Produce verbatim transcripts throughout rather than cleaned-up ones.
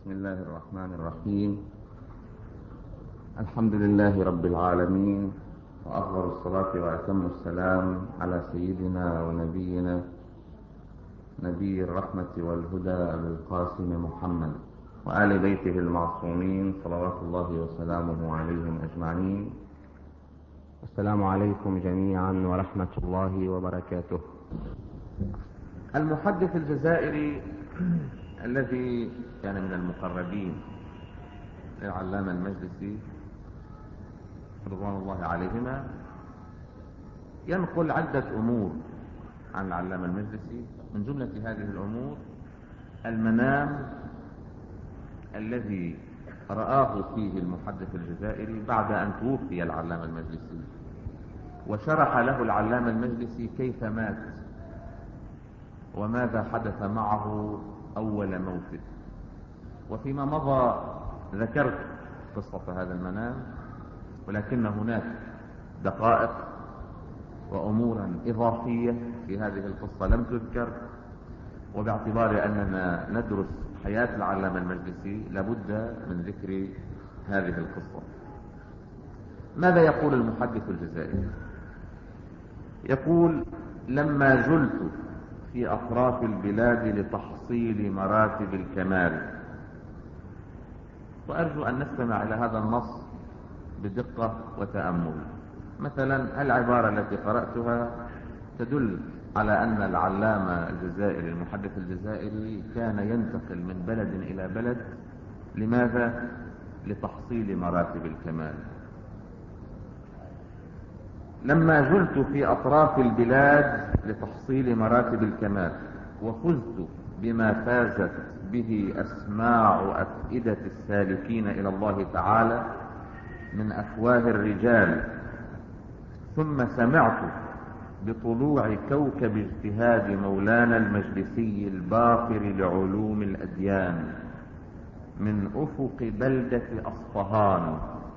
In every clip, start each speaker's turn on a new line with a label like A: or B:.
A: بسم الله الرحمن الرحيم. الحمد لله رب العالمين، وأفضل الصلاة وأتم السلام على سيدنا ونبينا نبي الرحمة والهدى القاسم محمد وآل بيته المعصومين صلوات الله وسلامه عليهم أجمعين. السلام عليكم جميعا ورحمة الله وبركاته. المحدث الجزائري الذي كان من المقربين للعلامة المجلسي رضوان الله عليهما ينقل عدة أمور عن العلامة المجلسي. من جملة هذه الأمور المنام الذي رآه فيه المحدث الجزائري بعد أن توفي العلامة المجلسي، وشرح له العلامة المجلسي كيف مات وماذا حدث معه أول موته. وفيما مضى ذكرت قصة هذا المنام، ولكن هناك دقائق وأمورا إضافية في هذه القصة لم تذكر، وباعتبار أننا ندرس حياة العلامة المجلسي لابد من ذكر هذه القصة. ماذا يقول المحدث الجزائري؟ يقول: لما جلت في أطراف البلاد لتحصيل مراتب الكمال. وأرجو أن نستمع إلى هذا النص بدقة وتأمل. مثلا العبارة التي قرأتها تدل على أن العلامة الجزائري المحدث الجزائري كان ينتقل من بلد إلى بلد. لماذا؟ لتحصيل مراتب الكمال. لما جلت في أطراف البلاد لتحصيل مراتب الكمال وفزت بما فازت به أسماع أفئدة السالكين إلى الله تعالى من أفواه الرجال، ثم سمعت بطلوع كوكب اجتهاد مولانا المجلسي الباقر لعلوم الأديان من أفق بلدة أصفهان.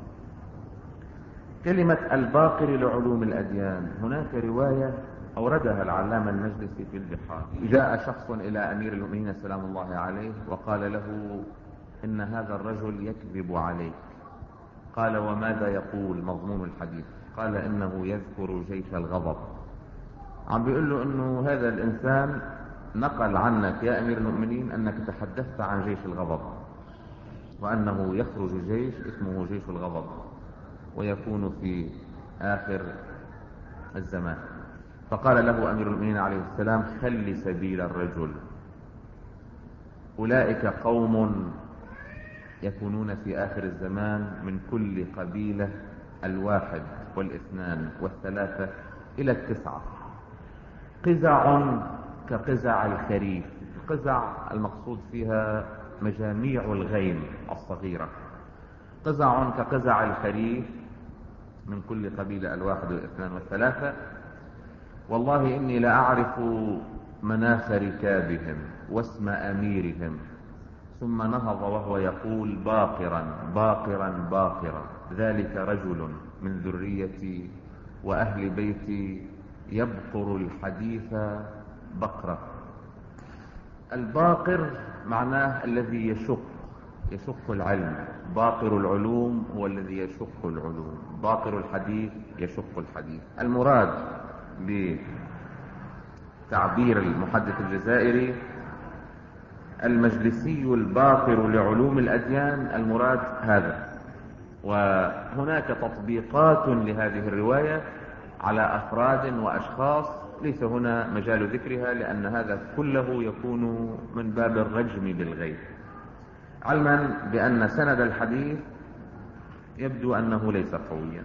A: كلمة الباقر لعلوم الأديان، هناك رواية أوردها العلامة المجلسي في البحار. جاء شخص إلى أمير المؤمنين سلام الله عليه وقال له: إن هذا الرجل يكذب عليك. قال: وماذا يقول مضمون الحديث؟ قال: إنه يذكر جيش الغضب. عم بيقول له إنه هذا الإنسان نقل عنك يا أمير المؤمنين أنك تحدثت عن جيش الغضب، وأنه يخرج جيش اسمه جيش الغضب ويكون في آخر الزمان. فقال له أمير المؤمنين عليه السلام: خل سبيل الرجل، أولئك قوم يكونون في آخر الزمان من كل قبيلة الواحد والإثنان والثلاثة إلى التسعة، قزع كقزع الخريف. القزع المقصود فيها مجاميع الغيم الصغيرة. قزع كقزع الخريف من كل قبيلة الواحد والاثنان والثلاثة. والله إني لأعرف مناخ ركابهم واسم أميرهم. ثم نهض وهو يقول: باقرا باقرا باقرا، ذلك رجل من ذريتي وأهل بيتي يبقر الحديث بقرة. الباقر معناه الذي يشق يشق العلم. باقر العلوم هو الذي يشق العلوم، باقر الحديث يشق الحديث. المراد بتعبير المحدث الجزائري المجلسي الباقر لعلوم الأديان، المراد هذا. وهناك تطبيقات لهذه الرواية على أفراد وأشخاص ليس هنا مجال ذكرها، لأن هذا كله يكون من باب الرجم بالغيب، علما بأن سند الحديث يبدو أنه ليس قويا.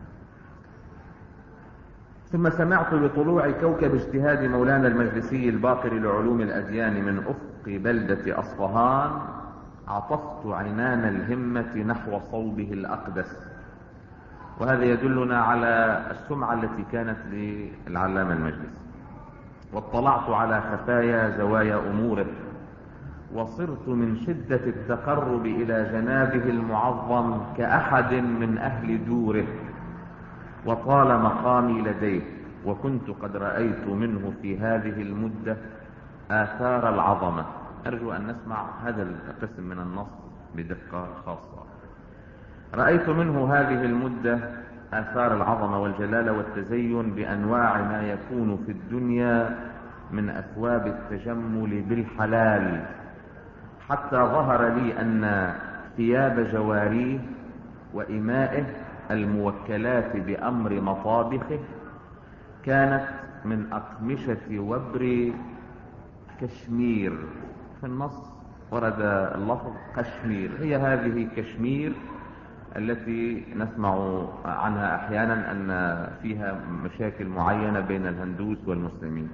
A: ثم سمعت بطلوع كوكب اجتهاد مولانا المجلسي الباقر لعلوم الأديان من أفق بلدة أصفهان، عطفت عنان الهمة نحو صوبه الأقدس. وهذا يدلنا على السمعة التي كانت للعلامة المجلسي. واطلعت على خفايا زوايا أموره، وصرت من شدة التقرب إلى جنابه المعظم كأحد من أهل دوره، وطال مقامي لديه. وكنت قد رأيت منه في هذه المدة آثار العظمة أرجو أن نسمع هذا القسم من النص بدقة خاصة. رأيت منه هذه المدة آثار العظمة والجلالة والتزين بأنواع ما يكون في الدنيا من أثواب التجمل بالحلال، حتى ظهر لي أن ثياب جواريه وإمائه الموكلات بأمر مطابخه كانت من أقمشة وبر كشمير. في النص ورد اللفظ كشمير، هي هذه كشمير التي نسمع عنها أحيانا أن فيها مشاكل معينة بين الهندوس والمسلمين.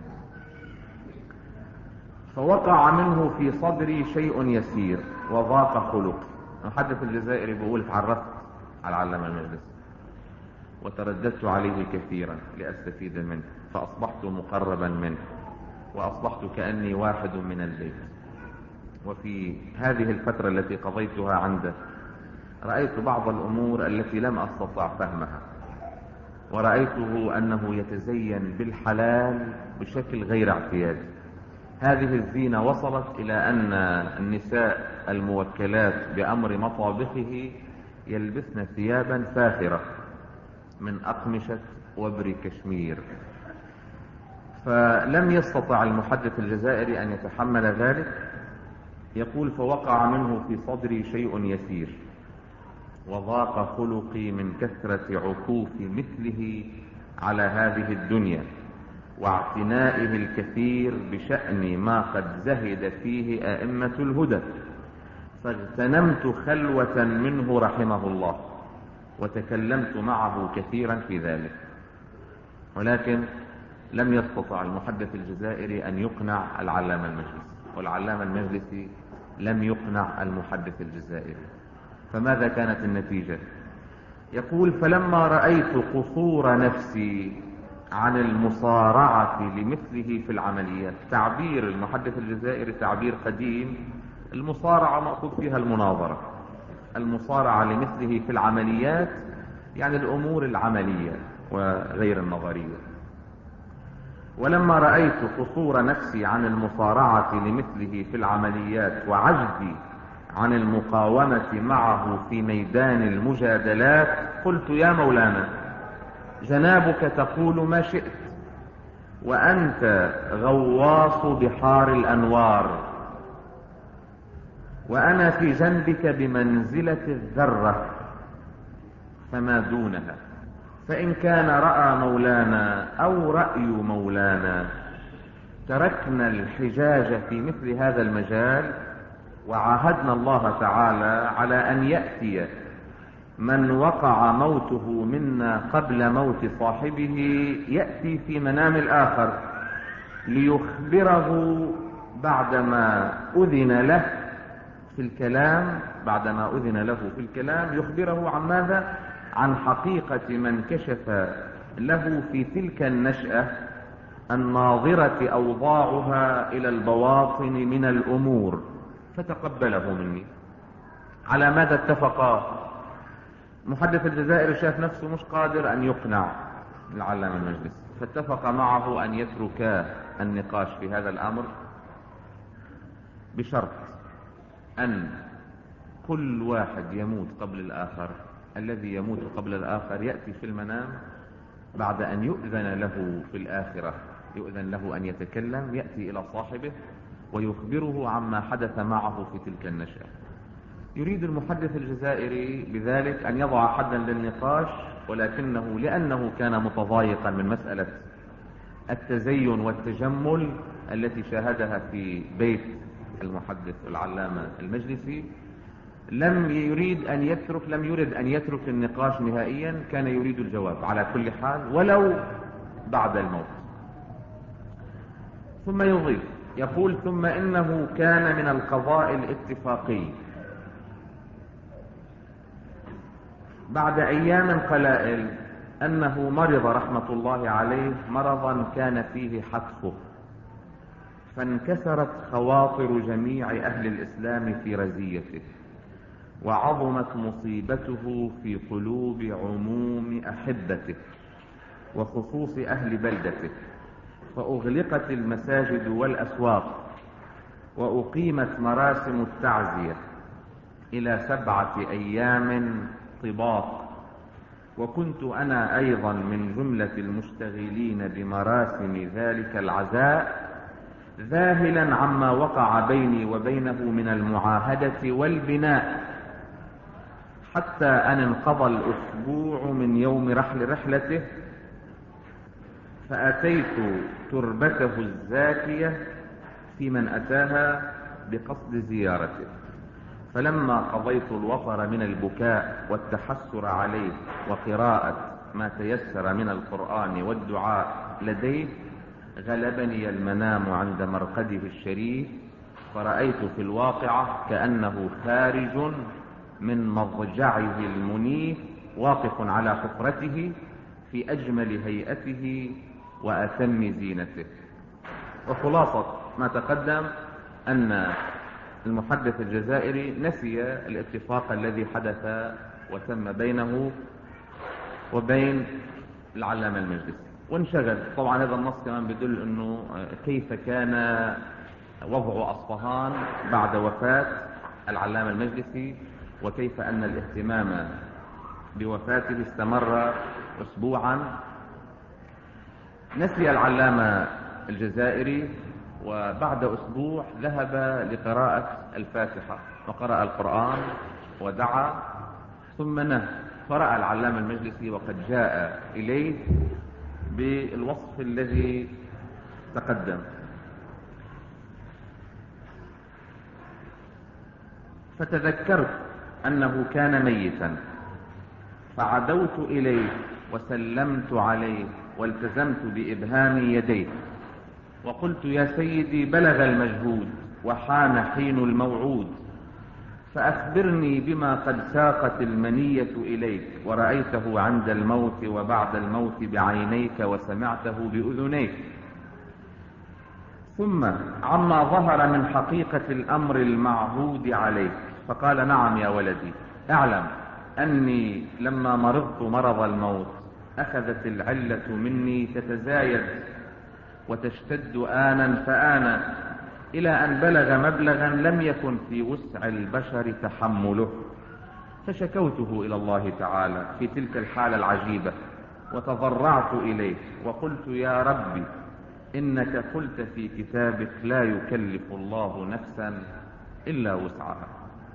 A: فوقع منه في صدري شيء يسير وضاق خلقي. المحدث الجزائري بيقول اتعرفت على العلامة المجلسي وترددت عليه كثيرا لأستفيد منه، فأصبحت مقربا منه وأصبحت كأني واحد من البيت. وفي هذه الفترة التي قضيتها عنده رأيت بعض الأمور التي لم أستطع فهمها، ورأيته أنه يتزين بالحلال بشكل غير اعتيادي. هذه الزينة وصلت إلى أن النساء الموكلات بأمر مطابخه يلبسن ثيابا فاخرة من أقمشة وبر كشمير. فلم يستطع المحدث الجزائري أن يتحمل ذلك. يقول فوقع منه في صدري شيء يسير وضاق خلقي من كثرة عكوف مثله على هذه الدنيا واعتنائه الكثير بشأن ما قد زهد فيه أئمة الهدى، فاغتنمت خلوة منه رحمه الله وتكلمت معه كثيرا في ذلك، ولكن لم يستطع المحدث الجزائري أن يقنع العلامة المجلسي، والعلامة المجلسي لم يقنع المحدث الجزائري. فماذا كانت النتيجة؟ يقول فلما رأيت قصور نفسي عن المصارعة لمثله في العمليات. تعبير المحدث الجزائري تعبير قديم، المصارعة مأخوذ فيها المناظرة، المصارعة لمثله في العمليات يعني الأمور العملية وغير النظرية. ولما رأيت قصور نفسي عن المصارعة لمثله في العمليات وعجزي عن المقاومة معه في ميدان المجادلات قلت يا مولانا جنابك تقول ما شئت وأنت غواص بحار الأنوار، وأنا في جنبك بمنزلة الذرة فما دونها، فإن كان رأى مولانا أو رأي مولانا تركنا الحجاج في مثل هذا المجال وعاهدنا الله تعالى على أن يأتي من وقع موته منا قبل موت صاحبه يأتي في منام الآخر ليخبره بعدما أذن له في الكلام بعدما أذن له في الكلام يخبره عن ماذا؟ عن حقيقة من كشف له في تلك النشأة الناظرة أوضاعها إلى البواطن من الأمور، فتقبله مني. على ماذا اتفقا؟ محدث الجزائر شاف نفسه مش قادر أن يقنع العلامة المجلسي، فاتفق معه أن يتركا النقاش في هذا الأمر بشرط أن كل واحد يموت قبل الآخر، الذي يموت قبل الآخر يأتي في المنام بعد أن يؤذن له في الآخرة، يؤذن له أن يتكلم، يأتي إلى صاحبه ويخبره عما حدث معه في تلك النشأة. يريد المحدث الجزائري بذلك أن يضع حدا للنقاش، ولكنه لأنه كان متضايقا من مسألة التزين والتجمل التي شاهدها في بيت المحدث العلامة المجلسي لم يريد أن يترك لم يريد أن يترك النقاش نهائيا، كان يريد الجواب على كل حال ولو بعد الموت. ثم يضيف يقول ثم إنه كان من القضاء الاتفاقي بعد أيام قلائل أنه مرض رحمة الله عليه مرضا كان فيه حتفه، فانكسرت خواطر جميع أهل الإسلام في رزيته، وعظمت مصيبته في قلوب عموم أحبته وخصوص أهل بلدته، فأغلقت المساجد والأسواق وأقيمت مراسم التعزية إلى سبعة أيام طباق، وكنت أنا أيضا من جملة المشتغلين بمراسم ذلك العزاء، ذاهلا عما وقع بيني وبينه من المعاهدة والبناء، حتى أن انقضى الأسبوع من يوم رحل رحلته، فأتيت تربته الزاكية في من أتاها بقصد زيارته، فلما قضيت الوطر من البكاء والتحسر عليه وقراءة ما تيسر من القرآن والدعاء لديه، غلبني المنام عند مرقده الشريف، فرأيت في الواقعة كأنه خارج من مضجعه المنيف واقف على حفرته في أجمل هيئته وأتم زينته. وخلاصة ما تقدم أن المحدث الجزائري نسي الاتفاق الذي حدث وتم بينه وبين العلامة المجلسي وانشغل. طبعا هذا النص كمان بيدل انه كيف كان وضع أصفهان بعد وفاة العلامة المجلسي، وكيف أن الاهتمام بوفاته استمر أسبوعا. نسي العلامة الجزائري، وبعد أسبوع ذهب لقراءة الفاتحة وقرأ القرآن ودعا، ثم نهى، فرأى العلامة المجلسي وقد جاء إليه بالوصف الذي تقدم، فتذكرت أنه كان ميتا، فعدوت إليه وسلمت عليه والتزمت بإبهام يديه وقلت: يا سيدي، بلغ المجهود وحان حين الموعود، فأخبرني بما قد ساقت المنية إليك، ورأيته عند الموت وبعد الموت بعينيك وسمعته بأذنيك، ثم عما ظهر من حقيقة الأمر المعهود عليك. فقال: نعم يا ولدي، اعلم أني لما مرضت مرض الموت أخذت العلة مني تتزايد وتشتد آنا فآنا، إلى أن بلغ مبلغا لم يكن في وسع البشر تحمله، فشكوته إلى الله تعالى في تلك الحالة العجيبة، وتضرعت إليه وقلت: يا ربي، إنك قلت في كتابك: لا يكلف الله نفسا إلا وسعها،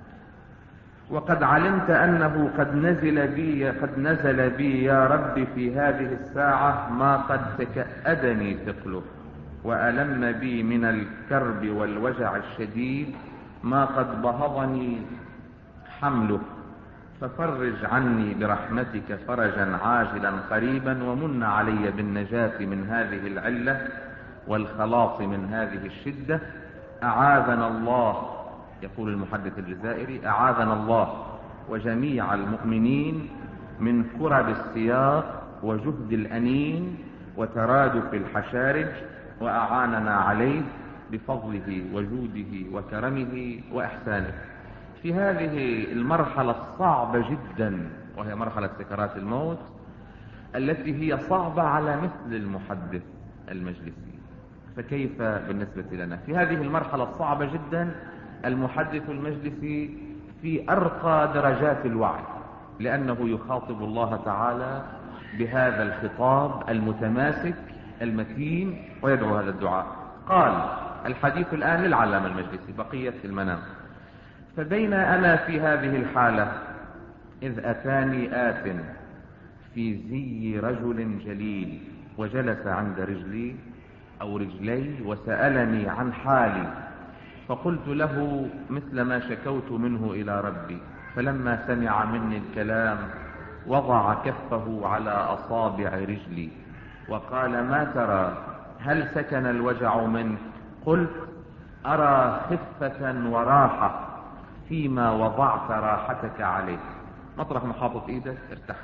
A: وقد علمت أنه قد نزل بي قد نزل بي يا رب في هذه الساعة ما قد تكأدني ثقله، وألم بي من الكرب والوجع الشديد ما قد بهضني حمله، ففرج عني برحمتك فرجا عاجلا قريبا، ومن علي بالنجاة من هذه العلة والخلاص من هذه الشدة. أعاذنا الله، يقول المحدث الجزائري، أعاذنا الله وجميع المؤمنين من كرب السياق وجهد الأنين وترادف الحشارج، وأعاننا عليه بفضله وجوده وكرمه وإحسانه في هذه المرحلة الصعبة جدا، وهي مرحلة سكرات الموت، التي هي صعبة على مثل المحدث المجلسي. فكيف بالنسبة لنا في هذه المرحلة الصعبة جدا؟ المحدث المجلسي في أرقى درجات الوعي، لأنه يخاطب الله تعالى بهذا الخطاب المتماسك المتين ويدعو هذا الدعاء. قال: الحديث الآن للعلامة المجلسي، بقية المنام: فبين أنا في هذه الحالة إذ أتاني آت في زي رجل جليل، وجلس عند رجلي أو رجلي وسألني عن حالي، فقلت له مثل ما شكوت منه إلى ربي، فلما سمع مني الكلام وضع كفه على أصابع رجلي وقال: ما ترى؟ هل سكن الوجع منك؟ قلت: أرى خفة وراحة فيما وضعت راحتك عليه، مطرح ما حاطط ايدك ارتحت،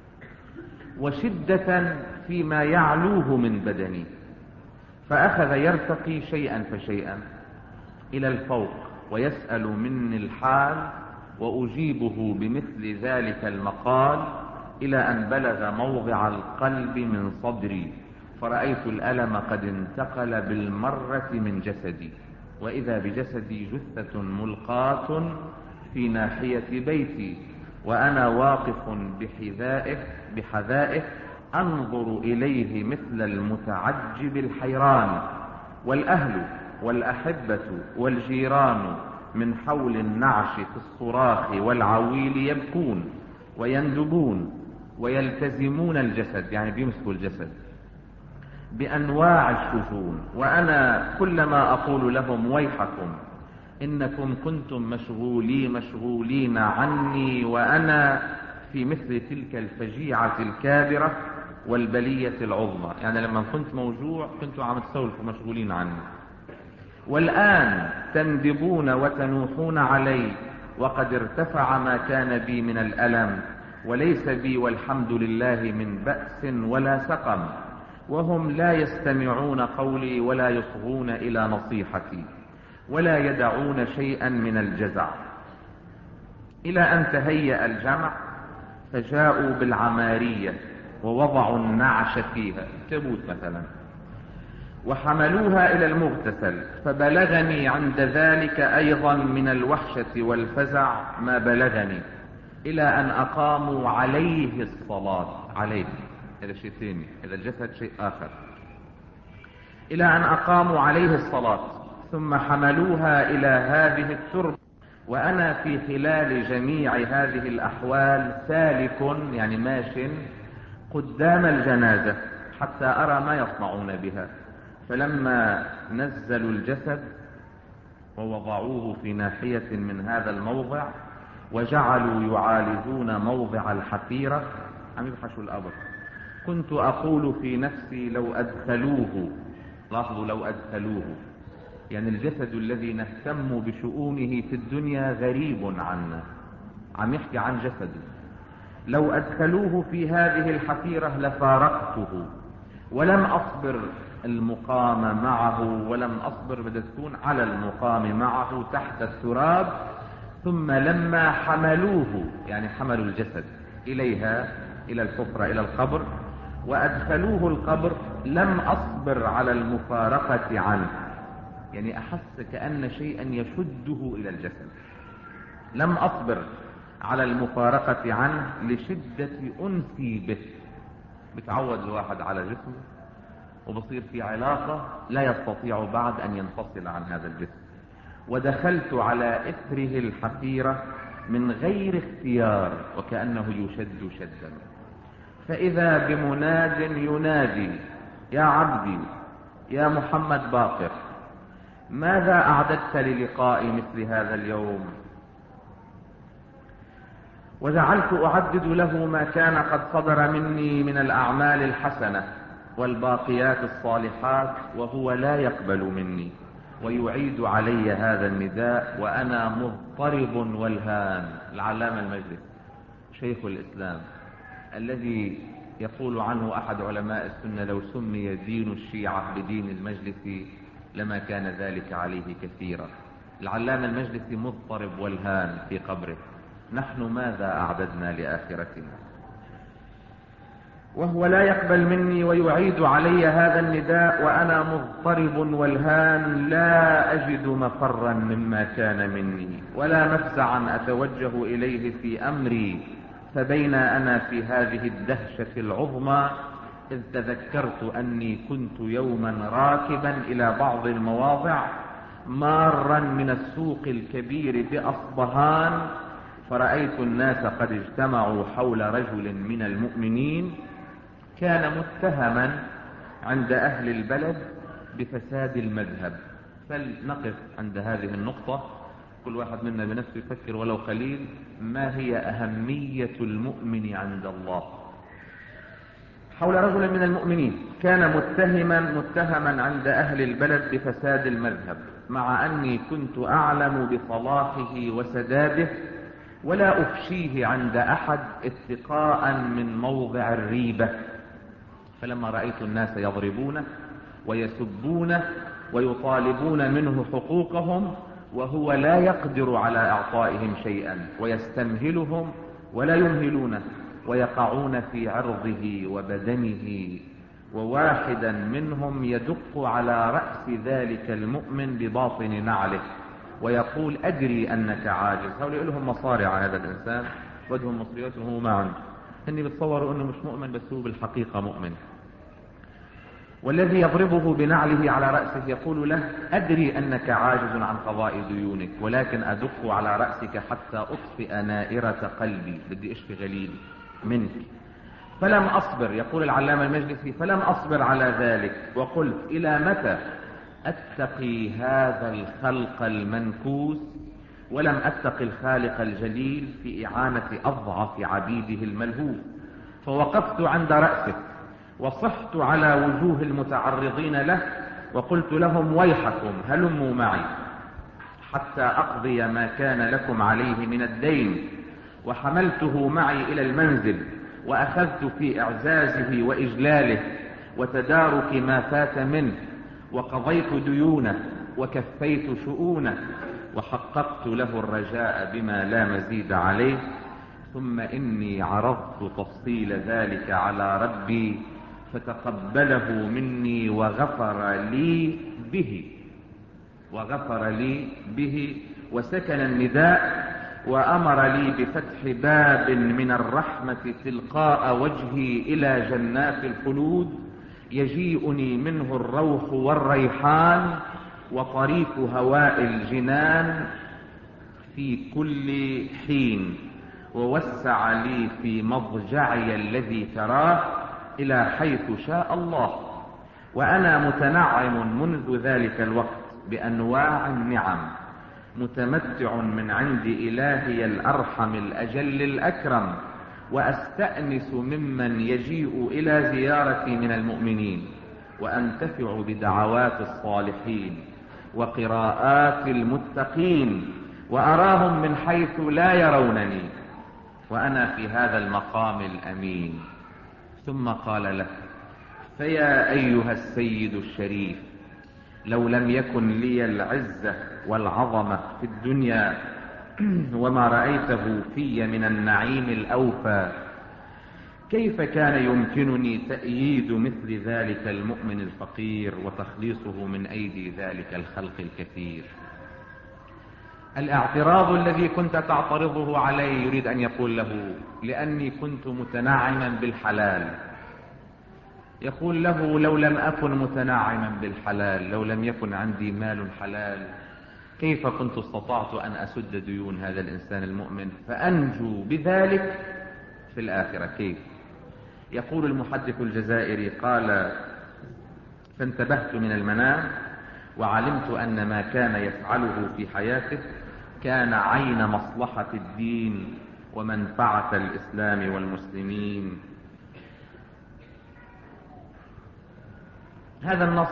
A: وشدة فيما يعلوه من بدني. فأخذ يرتقي شيئا فشيئا إلى الفوق ويسأل مني الحال، وأجيبه بمثل ذلك المقال، إلى أن بلغ موضع القلب من صدري، فرأيت الألم قد انتقل بالمرة من جسدي، وإذا بجسدي جثة ملقاة في ناحية بيتي وأنا واقف بحذائه بحذائه أنظر إليه مثل المتعجب الحيران، والأهل والأحبة والجيران من حول النعش في الصراخ والعويل يبكون ويندبون ويلتزمون الجسد، يعني بيمسكوا الجسد بأنواع الشجون، وأنا كلما أقول لهم ويحكم إنكم كنتم مشغولين مشغولين عني وأنا في مثل تلك الفجيعة الكابرة والبلية العظمى، يعني لما كنت موجوع كنتوا عم تسولفوا مشغولين عني، والآن تندبون وتنوحون علي وقد ارتفع ما كان بي من الألم، وليس بي والحمد لله من بأس ولا سقم، وهم لا يستمعون قولي ولا يصغون إلى نصيحتي ولا يدعون شيئا من الجزع، إلى أن تهيأ الجمع فجاءوا بالعمارية ووضعوا النعش فيها تبوت مثلا وحملوها إلى المغتسل، فبلغني عند ذلك أيضا من الوحشة والفزع ما بلغني، إلى أن أقاموا عليه الصلاة. عليه هذا شيء ثاني، هذا الجسد شيء آخر. إلى أن أقاموا عليه الصلاة ثم حملوها إلى هذه التربة، وأنا في خلال جميع هذه الأحوال سالك يعني ماش قدام الجنازة حتى أرى ما يصنعون بها. فلما نزلوا الجسد ووضعوه في ناحية من هذا الموضع وجعلوا يعالجون موضع الحفيرة عم يبحثوا القبر، كنت أقول في نفسي لو أدخلوه، لاحظوا لو أدخلوه، يعني الجسد الذي نهتم بشؤونه في الدنيا غريب عنا، عم يحكي عن جسده، لو أدخلوه في هذه الحفيرة لفارقته ولم أصبر المقام معه، ولم أصبر بدأت تكون على المقام معه تحت التراب. ثم لما حملوه يعني حملوا الجسد إليها إلى الحفرة إلى القبر وأدخلوه القبر لم أصبر على المفارقة عنه، يعني أحس كأن شيئا يشده إلى الجسد، لم أصبر على المفارقة عنه لشدة أنسي به. بتعود الواحد على جسمه وبصير في علاقة لا يستطيع بعد أن ينفصل عن هذا الجسم، ودخلت على إثره الحفيرة من غير اختيار وكأنه يشد شدا، فإذا بمناد ينادي: يا عبدي يا محمد باقر، ماذا أعددت للقاء مثل هذا اليوم؟ وجعلت أعدد له ما كان قد صدر مني من الأعمال الحسنة والباقيات الصالحات، وهو لا يقبل مني ويعيد علي هذا النداء وأنا مضطرب والهان. العلامة المجلس شيخ الإسلام الذي يقول عنه أحد علماء السنة: لو سمي دين الشيعة بدين المجلس لما كان ذلك عليه كثيرا. العلامة المجلس مضطرب والهان في قبره، نحن ماذا أعددنا لآخرتنا؟ وهو لا يقبل مني ويعيد علي هذا النداء وأنا مضطرب والهان، لا أجد مفرا مما كان مني ولا مفزعا أتوجه إليه في أمري. فبين أنا في هذه الدهشة العظمى إذ تذكرت أني كنت يوما راكبا إلى بعض المواضع مارا من السوق الكبير بأصبهان، فرأيت الناس قد اجتمعوا حول رجل من المؤمنين كان متهما عند أهل البلد بفساد المذهب. فلنقف عند هذه النقطة، كل واحد منا بنفسه يفكر ولو قليل ما هي أهمية المؤمن عند الله. حول رجل من المؤمنين كان متهما متهما عند أهل البلد بفساد المذهب، مع أني كنت أعلم بصلاحه وسداده ولا أفشيه عند أحد اتقاء من موضع الريبة. فلما رأيت الناس يضربونه ويسبونه ويطالبون منه حقوقهم وهو لا يقدر على إعطائهم شيئا ويستمهلهم ولا يمهلونه ويقعون في عرضه وبدنه وواحدا منهم يدق على رأس ذلك المؤمن بباطن نعله ويقول أدري أنك عاجز. هؤلاء لهم مصارع هذا الإنسان ودهم مصريات وهو ما عنده، إني بتصوروا أنه مش مؤمن بس هو بالحقيقة مؤمن. والذي يضربه بنعله على رأسه يقول له أدري أنك عاجز عن قضاء ديونك، ولكن أدق على رأسك حتى أطفئ نائرة قلبي، بدي أشفي غليلي منك. فلم أصبر، يقول العلامة المجلسي، فلم أصبر على ذلك وقلت إلى متى أتقي هذا الخلق المنكوس ولم أتقي الخالق الجليل في إعانة أضعف عبيده الملهوف. فوقفت عند رأسه وصحت على وجوه المتعرضين له وقلت لهم ويحكم هلموا معي حتى أقضي ما كان لكم عليه من الدين. وحملته معي إلى المنزل وأخذت في إعزازه وإجلاله وتدارك ما فات منه، وقضيت ديونه وكفيت شؤونه وحققت له الرجاء بما لا مزيد عليه. ثم إني عرضت تفصيل ذلك على ربي فتقبله مني وغفر لي به وغفر لي به وسكن النداء وأمر لي بفتح باب من الرحمة تلقاء وجهي إلى جنات الخلود يجيئني منه الروح والريحان وطريق هواء الجنان في كل حين، ووسع لي في مضجعي الذي تراه إلى حيث شاء الله. وأنا متنعم منذ ذلك الوقت بأنواع النعم، متمتع من عند إلهي الأرحم الأجل الأكرم، وأستأنس ممن يجيء إلى زيارتي من المؤمنين، وأنتفع بدعوات الصالحين وقراءات المتقين، وأراهم من حيث لا يرونني، وأنا في هذا المقام الأمين. ثم قال له: فيا أيها السيد الشريف، لو لم يكن لي العزة والعظمة في الدنيا وما رأيته في من النعيم الأوفى، كيف كان يمكنني تأييد مثل ذلك المؤمن الفقير وتخليصه من أيدي ذلك الخلق الكثير؟ الاعتراض الذي كنت تعترضه عليه يريد أن يقول له: لأني كنت متنعما بالحلال. يقول له: لو لم أكن متنعما بالحلال، لو لم يكن عندي مال حلال، كيف كنت استطعت أن أسد ديون هذا الإنسان المؤمن فأنجو بذلك في الآخرة؟ كيف؟ يقول المحدث الجزائري: قال: فانتبهت من المنام وعلمت أن ما كان يفعله في حياته كان عين مصلحة الدين ومنفعة الإسلام والمسلمين. هذا النص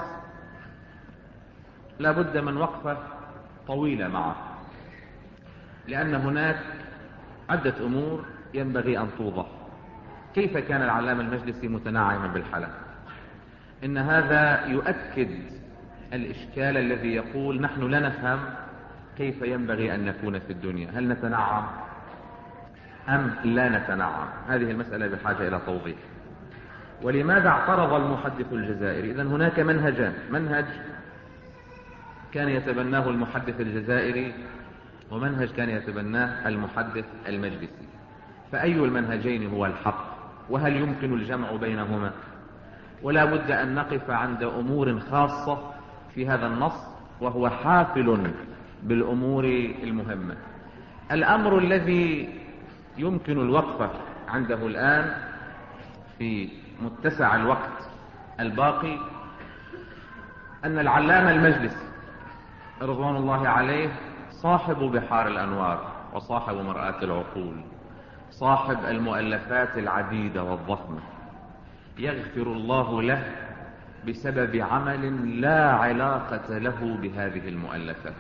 A: لا بد من وقفة طويلة معه، لأن هناك عدة أمور ينبغي أن توضح. كيف كان العلامة المجلسي متنعما بالحلال؟ إن هذا يؤكد الإشكال الذي يقول: نحن لا نفهم كيف ينبغي أن نكون في الدنيا، هل نتنعم أم لا نتنعم؟ هذه المسألة بحاجة إلى توضيح. ولماذا اعترض المحدث الجزائري؟ إذن هناك منهجان: منهج كان يتبناه المحدث الجزائري، ومنهج كان يتبناه المحدث المجلسي. فأي المنهجين هو الحق؟ وهل يمكن الجمع بينهما؟ ولا بد أن نقف عند أمور خاصة في هذا النص، وهو حافل بالأمور المهمة. الأمر الذي يمكن الوقفة عنده الآن في متسع الوقت الباقي أن العلامة المجلسي رضوان الله عليه صاحب بحار الأنوار، وصاحب مرآة العقول، صاحب المؤلفات العديدة والضخمة، يغفر الله له بسبب عمل لا علاقة له بهذه المؤلفات،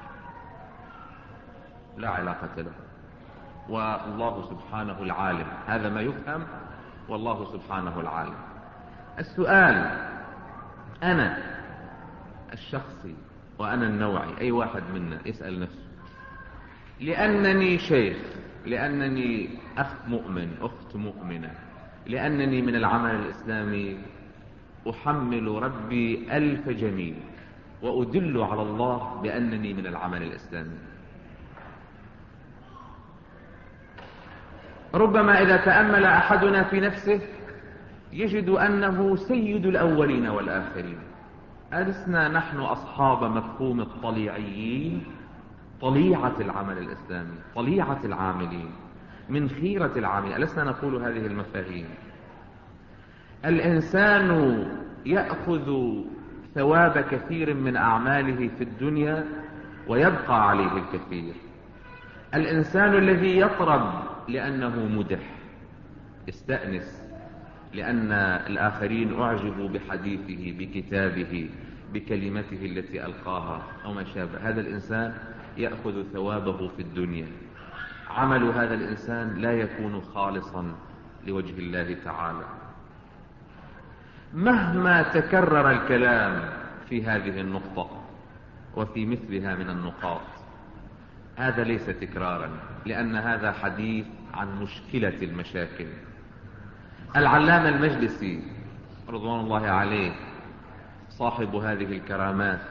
A: لا علاقة له، والله سبحانه العالم. هذا ما يفهم، والله سبحانه العالم. السؤال: أنا الشخصي وأنا النوعي، أي واحد منا يسأل نفسه: لأنني شيخ، لأنني أخ مؤمن، أخت مؤمنة، لأنني من العمل الإسلامي، أحمل ربي ألف جميل وأدل على الله بأنني من العمل الإسلامي. ربما إذا تأمل أحدنا في نفسه يجد أنه سيد الأولين والآخرين. ألسنا نحن أصحاب مفهوم الطليعيين، طليعة العمل الإسلامي، طليعة العاملين، من خيرة العاملين؟ ألسنا نقول هذه المفاهيم؟ الإنسان يأخذ ثواب كثير من أعماله في الدنيا ويبقى عليه الكثير. الإنسان الذي يطرب لأنه مدح، استأنس لأن الآخرين أعجبوا بحديثه، بكتابه، بكلمته التي ألقاها أو ما شابه، هذا الإنسان يأخذ ثوابه في الدنيا. عمل هذا الإنسان لا يكون خالصا لوجه الله تعالى. مهما تكرر الكلام في هذه النقطة وفي مثلها من النقاط، هذا ليس تكرارا، لأن هذا حديث عن مشكلة المشاكل. العلامة المجلسي رضوان الله عليه صاحب هذه الكرامات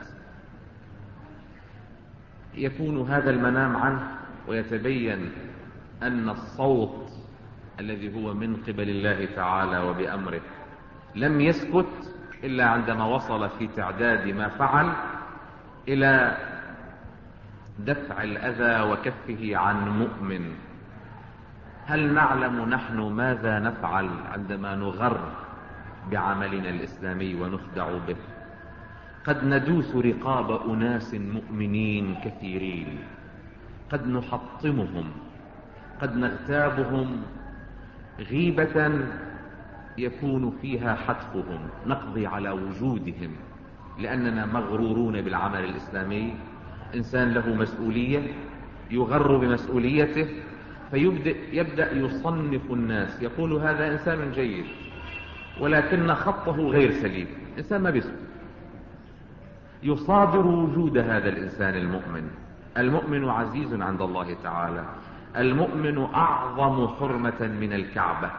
A: يكون هذا المنام عنه ويتبين أن الصوت الذي هو من قبل الله تعالى وبأمره لم يسكت إلا عندما وصل في تعداد ما فعل إلى دفع الأذى وكفه عن مؤمن. هل نعلم نحن ماذا نفعل عندما نغر بعملنا الإسلامي ونخدع به؟ قد ندوس رقاب أناس مؤمنين كثيرين، قد نحطمهم، قد نغتابهم غيبة يكون فيها حتفهم، نقضي على وجودهم لأننا مغرورون بالعمل الإسلامي. إنسان له مسؤولية يغر بمسؤوليته فيبدأ يبدأ يصنف الناس، يقول هذا إنسان جيد ولكن خطه غير سليم، إنسان ما بيسكت، يصادر وجود هذا الإنسان المؤمن. المؤمن عزيز عند الله تعالى، المؤمن أعظم حرمة من الكعبة.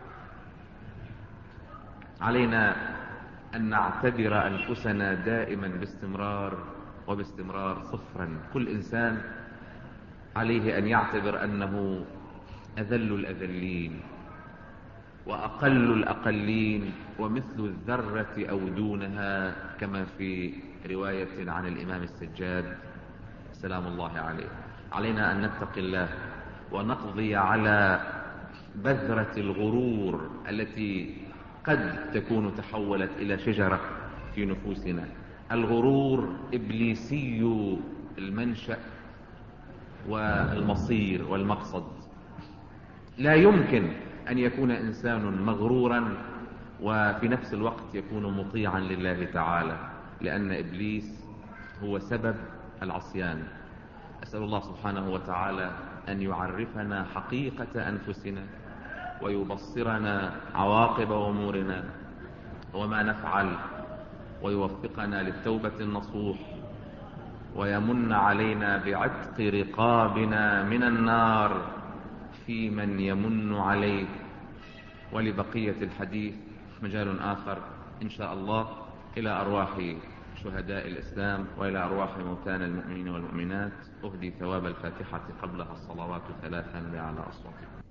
A: علينا أن نعتبر أنفسنا دائما باستمرار وباستمرار صفرا. كل إنسان عليه أن يعتبر أنه أذل الأذلين وأقل الأقلين ومثل الذرة أو دونها، كما في رواية عن الإمام السجاد سلام الله عليه. علينا أن نتقي الله ونقضي على بذرة الغرور التي قد تكون تحولت إلى شجرة في نفوسنا. الغرور إبليسي المنشأ والمصير والمقصد. لا يمكن أن يكون إنسان مغرورا وفي نفس الوقت يكون مطيعا لله تعالى، لأن إبليس هو سبب العصيان. أسأل الله سبحانه وتعالى أن يعرفنا حقيقة أنفسنا ويبصرنا عواقب أمورنا وما نفعل، ويوفقنا للتوبة النصوح، ويمن علينا بعتق رقابنا من النار في من يمن عليه. ولبقية الحديث مجال آخر إن شاء الله، إلى أرواح شهداء الإسلام وإلى أرواح موتانا المؤمنين والمؤمنات أهدي ثواب الفاتحة قبلها الصلوات ثلاثا على أصواتكم.